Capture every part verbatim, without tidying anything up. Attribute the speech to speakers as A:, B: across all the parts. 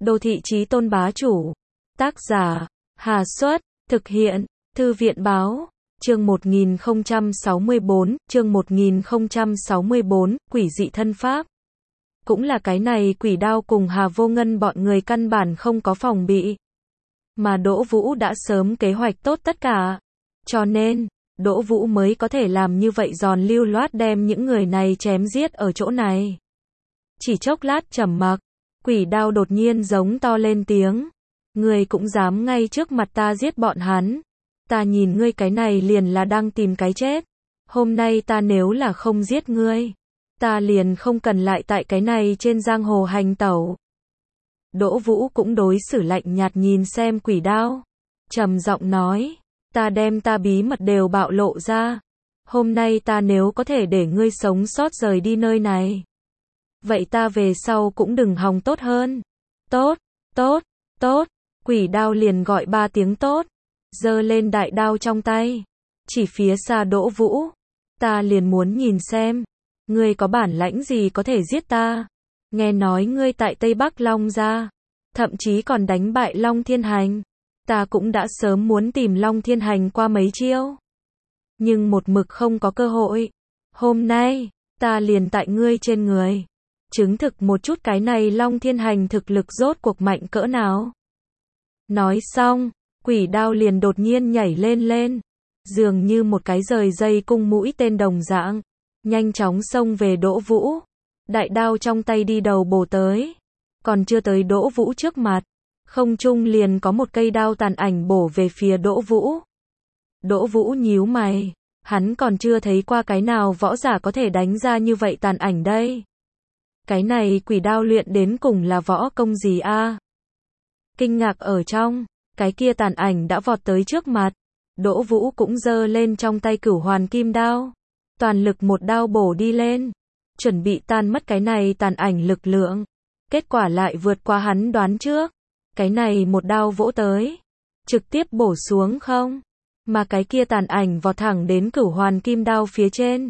A: Đô thị chí tôn bá chủ. Tác giả, Hà Xuất, thực hiện, Thư viện Báo, chương một nghìn không trăm sáu mươi tư, chương một nghìn không trăm sáu mươi tư, quỷ dị thân pháp. Cũng là cái này quỷ đao cùng Hà Vô Ngân bọn người căn bản không có phòng bị. Mà Đỗ Vũ đã sớm kế hoạch tốt tất cả. Cho nên, Đỗ Vũ mới có thể làm như vậy giòn lưu loát đem những người này chém giết ở chỗ này. Chỉ chốc lát trầm mặc, quỷ đao đột nhiên giống to lên tiếng. Ngươi cũng dám ngay trước mặt ta giết bọn hắn. Ta nhìn ngươi cái này liền là đang tìm cái chết. Hôm nay ta nếu là không giết ngươi, ta liền không cần lại tại cái này trên giang hồ hành tẩu. Đỗ Vũ cũng đối xử lạnh nhạt nhìn xem quỷ đao. Trầm giọng nói, ta đem ta bí mật đều bạo lộ ra. Hôm nay ta nếu có thể để ngươi sống sót rời đi nơi này, vậy ta về sau cũng đừng hòng tốt hơn. Tốt, tốt, tốt, quỷ đao liền gọi ba tiếng tốt, giơ lên đại đao trong tay, chỉ phía xa Đỗ Vũ. Ta liền muốn nhìn xem, ngươi có bản lãnh gì có thể giết ta. Nghe nói ngươi tại Tây Bắc Long Gia, thậm chí còn đánh bại Long Thiên Hành. Ta cũng đã sớm muốn tìm Long Thiên Hành qua mấy chiêu, nhưng một mực không có cơ hội. Hôm nay, ta liền tại ngươi trên người chứng thực một chút cái này Long Thiên Hành thực lực rốt cuộc mạnh cỡ nào. Nói xong, quỷ đao liền đột nhiên nhảy lên lên, dường như một cái rời dây cung mũi tên đồng dạng, nhanh chóng xông về Đỗ Vũ. Đại đao trong tay đi đầu bổ tới, còn chưa tới Đỗ Vũ trước mặt, không trung liền có một cây đao tàn ảnh bổ về phía Đỗ Vũ. Đỗ Vũ nhíu mày, hắn còn chưa thấy qua cái nào võ giả có thể đánh ra như vậy tàn ảnh đây. Cái này quỷ đao luyện đến cùng là võ công gì a? Kinh ngạc ở trong, cái kia tàn ảnh đã vọt tới trước mặt. Đỗ Vũ cũng giơ lên trong tay cửu hoàn kim đao, toàn lực một đao bổ đi lên, chuẩn bị tan mất cái này tàn ảnh lực lượng. Kết quả lại vượt qua hắn đoán trước. Cái này một đao vỗ tới, trực tiếp bổ xuống không, mà cái kia tàn ảnh vọt thẳng đến cửu hoàn kim đao phía trên.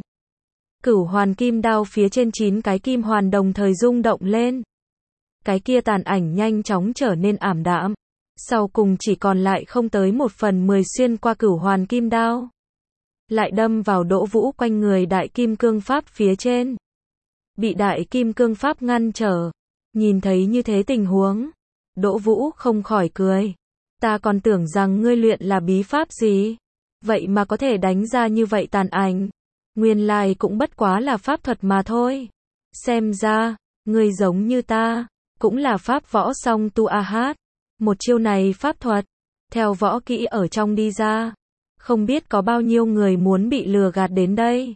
A: Cửu hoàn kim đao phía trên chín cái kim hoàn đồng thời rung động lên. Cái kia tàn ảnh nhanh chóng trở nên ảm đạm, sau cùng chỉ còn lại không tới một phần mười xuyên qua cửu hoàn kim đao, lại đâm vào Đỗ Vũ quanh người đại kim cương pháp phía trên. Bị đại kim cương pháp ngăn trở. Nhìn thấy như thế tình huống, Đỗ Vũ không khỏi cười. Ta còn tưởng rằng ngươi luyện là bí pháp gì, vậy mà có thể đánh ra như vậy tàn ảnh. Nguyên lai cũng bất quá là pháp thuật mà thôi. Xem ra, ngươi giống như ta, cũng là pháp võ song tu a hát. Một chiêu này pháp thuật, theo võ kỹ ở trong đi ra, không biết có bao nhiêu người muốn bị lừa gạt đến đây.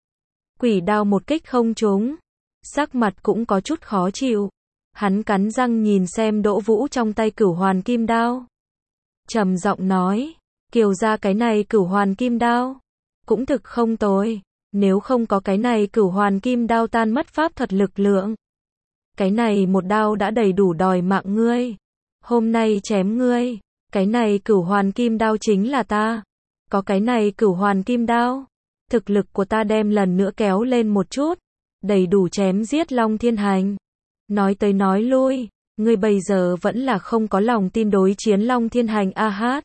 A: Quỷ đao một kích không trúng, sắc mặt cũng có chút khó chịu. Hắn cắn răng nhìn xem Đỗ Vũ trong tay cửu hoàn kim đao, trầm giọng nói, Kiều ra cái này cửu hoàn kim đao cũng thực không tồi, nếu không có cái này cửu hoàn kim đao tan mất pháp thuật lực lượng, cái này một đao đã đầy đủ đòi mạng ngươi. Hôm nay chém ngươi, cái này cửu hoàn kim đao chính là ta. Có cái này cửu hoàn kim đao, thực lực của ta đem lần nữa kéo lên một chút, đầy đủ chém giết Long Thiên Hành. Nói tới nói lui, ngươi bây giờ vẫn là không có lòng tin đối chiến Long Thiên Hành a hát.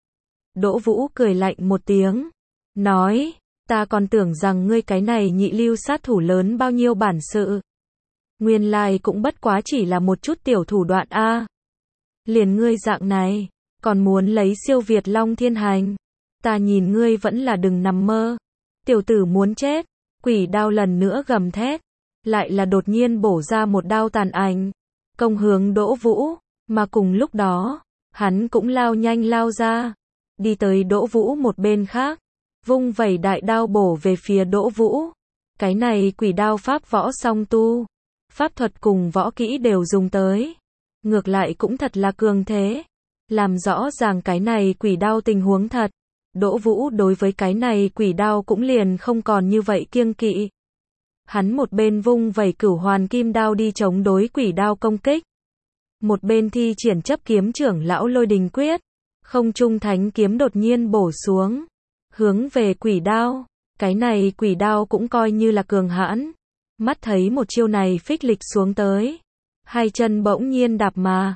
A: Đỗ Vũ cười lạnh một tiếng, nói, ta còn tưởng rằng ngươi cái này nhị lưu sát thủ lớn bao nhiêu bản sự. Nguyên lai cũng bất quá chỉ là một chút tiểu thủ đoạn a. Liền ngươi dạng này, còn muốn lấy siêu việt Long Thiên Hành. Ta nhìn ngươi vẫn là đừng nằm mơ. Tiểu tử muốn chết. Quỷ đao lần nữa gầm thét, lại là đột nhiên bổ ra một đao tàn ảnh, công hướng Đỗ Vũ, mà cùng lúc đó, hắn cũng lao nhanh lao ra, đi tới Đỗ Vũ một bên khác, vung vẩy đại đao bổ về phía Đỗ Vũ. Cái này quỷ đao pháp võ song tu, pháp thuật cùng võ kỹ đều dùng tới, ngược lại cũng thật là cường thế. Làm rõ ràng cái này quỷ đao tình huống thật, Đỗ Vũ đối với cái này quỷ đao cũng liền không còn như vậy kiêng kỵ. Hắn một bên vung vẩy cửu hoàn kim đao đi chống đối quỷ đao công kích, một bên thi triển chấp kiếm trưởng lão lôi đình quyết, không trung thánh kiếm đột nhiên bổ xuống, hướng về quỷ đao. Cái này quỷ đao cũng coi như là cường hãn, mắt thấy một chiêu này phích lịch xuống tới, hai chân bỗng nhiên đạp mà,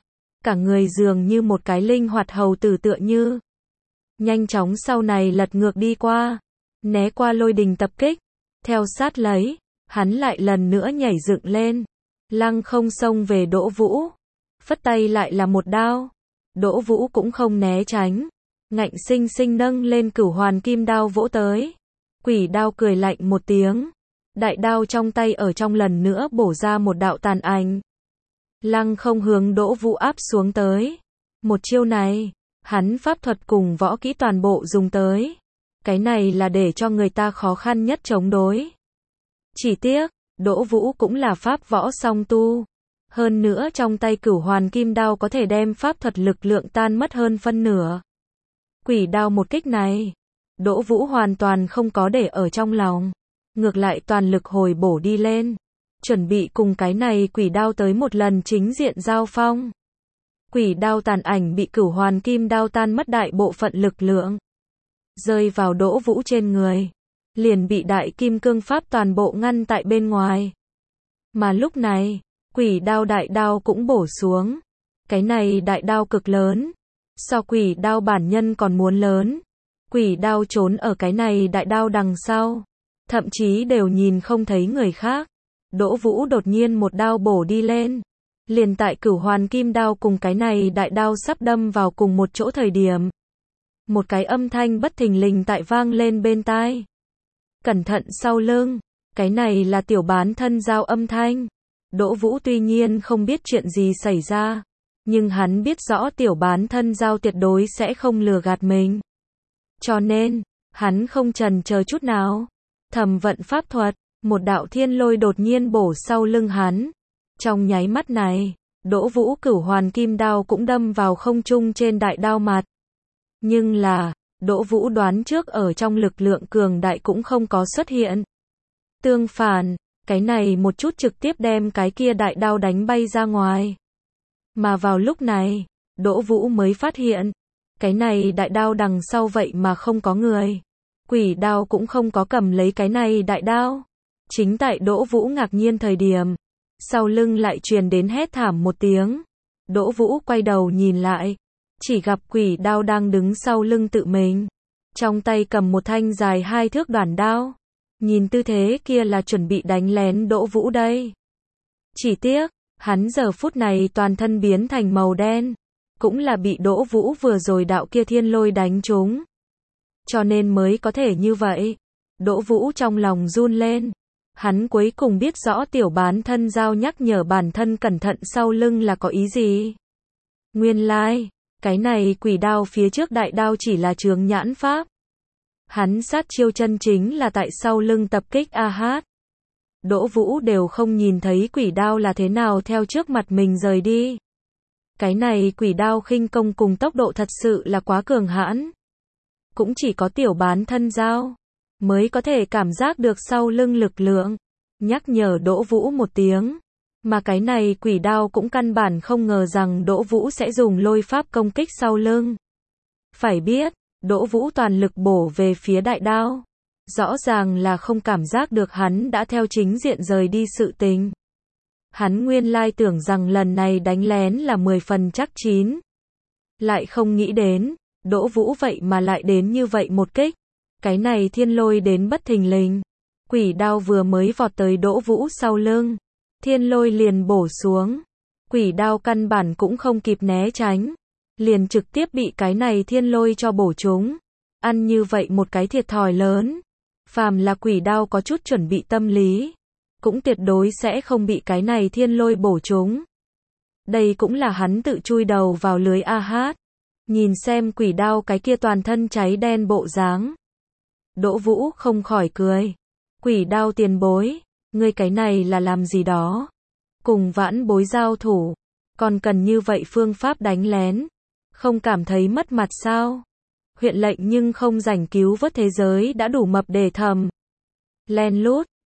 A: cả người dường như một cái linh hoạt hầu tử tựa như. Nhanh chóng sau này lật ngược đi qua, né qua lôi đình tập kích, theo sát lấy, hắn lại lần nữa nhảy dựng lên, lăng không xông về Đỗ Vũ, phất tay lại là một đao, Đỗ Vũ cũng không né tránh, ngạnh sinh sinh nâng lên cửu hoàn kim đao vỗ tới, quỷ đao cười lạnh một tiếng, đại đao trong tay ở trong lần nữa bổ ra một đạo tàn ảnh, lăng không hướng Đỗ Vũ áp xuống tới, một chiêu này, hắn pháp thuật cùng võ kỹ toàn bộ dùng tới, cái này là để cho người ta khó khăn nhất chống đối. Chỉ tiếc, Đỗ Vũ cũng là pháp võ song tu, hơn nữa trong tay cửu hoàn kim đao có thể đem pháp thuật lực lượng tan mất hơn phân nửa. Quỷ đao một kích này, Đỗ Vũ hoàn toàn không có để ở trong lòng, ngược lại toàn lực hồi bổ đi lên, chuẩn bị cùng cái này quỷ đao tới một lần chính diện giao phong. Quỷ đao tàn ảnh bị cửu hoàn kim đao tan mất đại bộ phận lực lượng, rơi vào Đỗ Vũ trên người, liền bị đại kim cương pháp toàn bộ ngăn tại bên ngoài. Mà lúc này, quỷ đao đại đao cũng bổ xuống, cái này đại đao cực lớn, so quỷ đao bản nhân còn muốn lớn, quỷ đao trốn ở cái này đại đao đằng sau, thậm chí đều nhìn không thấy người khác. Đỗ Vũ đột nhiên một đao bổ đi lên, liền tại cửu hoàn kim đao cùng cái này đại đao sắp đâm vào cùng một chỗ thời điểm, một cái âm thanh bất thình lình tại vang lên bên tai. Cẩn thận sau lưng, cái này là tiểu bán thân giao âm thanh. Đỗ Vũ tuy nhiên không biết chuyện gì xảy ra, nhưng hắn biết rõ tiểu bán thân giao tuyệt đối sẽ không lừa gạt mình. Cho nên, hắn không chần chờ chút nào, thầm vận pháp thuật, một đạo thiên lôi đột nhiên bổ sau lưng hắn. Trong nháy mắt này, Đỗ Vũ cửu hoàn kim đao cũng đâm vào không trung trên đại đao mặt. Nhưng là, Đỗ Vũ đoán trước ở trong lực lượng cường đại cũng không có xuất hiện. Tương phản, cái này một chút trực tiếp đem cái kia đại đao đánh bay ra ngoài. Mà vào lúc này, Đỗ Vũ mới phát hiện, cái này đại đao đằng sau vậy mà không có người. Quỷ đao cũng không có cầm lấy cái này đại đao. Chính tại Đỗ Vũ ngạc nhiên thời điểm, sau lưng lại truyền đến hét thảm một tiếng. Đỗ Vũ quay đầu nhìn lại, chỉ gặp quỷ đao đang đứng sau lưng tự mình, trong tay cầm một thanh dài hai thước đoản đao. Nhìn tư thế kia là chuẩn bị đánh lén Đỗ Vũ đây. Chỉ tiếc, hắn giờ phút này toàn thân biến thành màu đen, cũng là bị Đỗ Vũ vừa rồi đạo kia thiên lôi đánh trúng. Cho nên mới có thể như vậy. Đỗ Vũ trong lòng run lên. Hắn cuối cùng biết rõ tiểu bán thân giao nhắc nhở bản thân cẩn thận sau lưng là có ý gì. Nguyên lai, like, cái này quỷ đao phía trước đại đao chỉ là chướng nhãn pháp. Hắn sát chiêu chân chính là tại sau lưng tập kích a hát. Đỗ Vũ đều không nhìn thấy quỷ đao là thế nào theo trước mặt mình rời đi. Cái này quỷ đao khinh công cùng tốc độ thật sự là quá cường hãn. Cũng chỉ có tiểu bán thân giao mới có thể cảm giác được sau lưng lực lượng, nhắc nhở Đỗ Vũ một tiếng. Mà cái này quỷ đao cũng căn bản không ngờ rằng Đỗ Vũ sẽ dùng lôi pháp công kích sau lưng. Phải biết, Đỗ Vũ toàn lực bổ về phía đại đao, rõ ràng là không cảm giác được hắn đã theo chính diện rời đi sự tình. Hắn nguyên lai tưởng rằng lần này đánh lén là mười phần chắc chín. Lại không nghĩ đến, Đỗ Vũ vậy mà lại đến như vậy một kích. Cái này thiên lôi đến bất thình lình. Quỷ đao vừa mới vọt tới Đỗ Vũ sau lưng, thiên lôi liền bổ xuống. Quỷ đao căn bản cũng không kịp né tránh, liền trực tiếp bị cái này thiên lôi cho bổ trúng. Ăn như vậy một cái thiệt thòi lớn. Phàm là quỷ đao có chút chuẩn bị tâm lý, cũng tuyệt đối sẽ không bị cái này thiên lôi bổ trúng. Đây cũng là hắn tự chui đầu vào lưới a hát. Nhìn xem quỷ đao cái kia toàn thân cháy đen bộ dáng, Đỗ Vũ không khỏi cười. Quỷ đao tiền bối, ngươi cái này là làm gì đó? Cùng vãn bối giao thủ, còn cần như vậy phương pháp đánh lén, không cảm thấy mất mặt sao? Huyện lệnh nhưng không rảnh cứu vớt thế giới đã đủ mập để thầm. Len lút,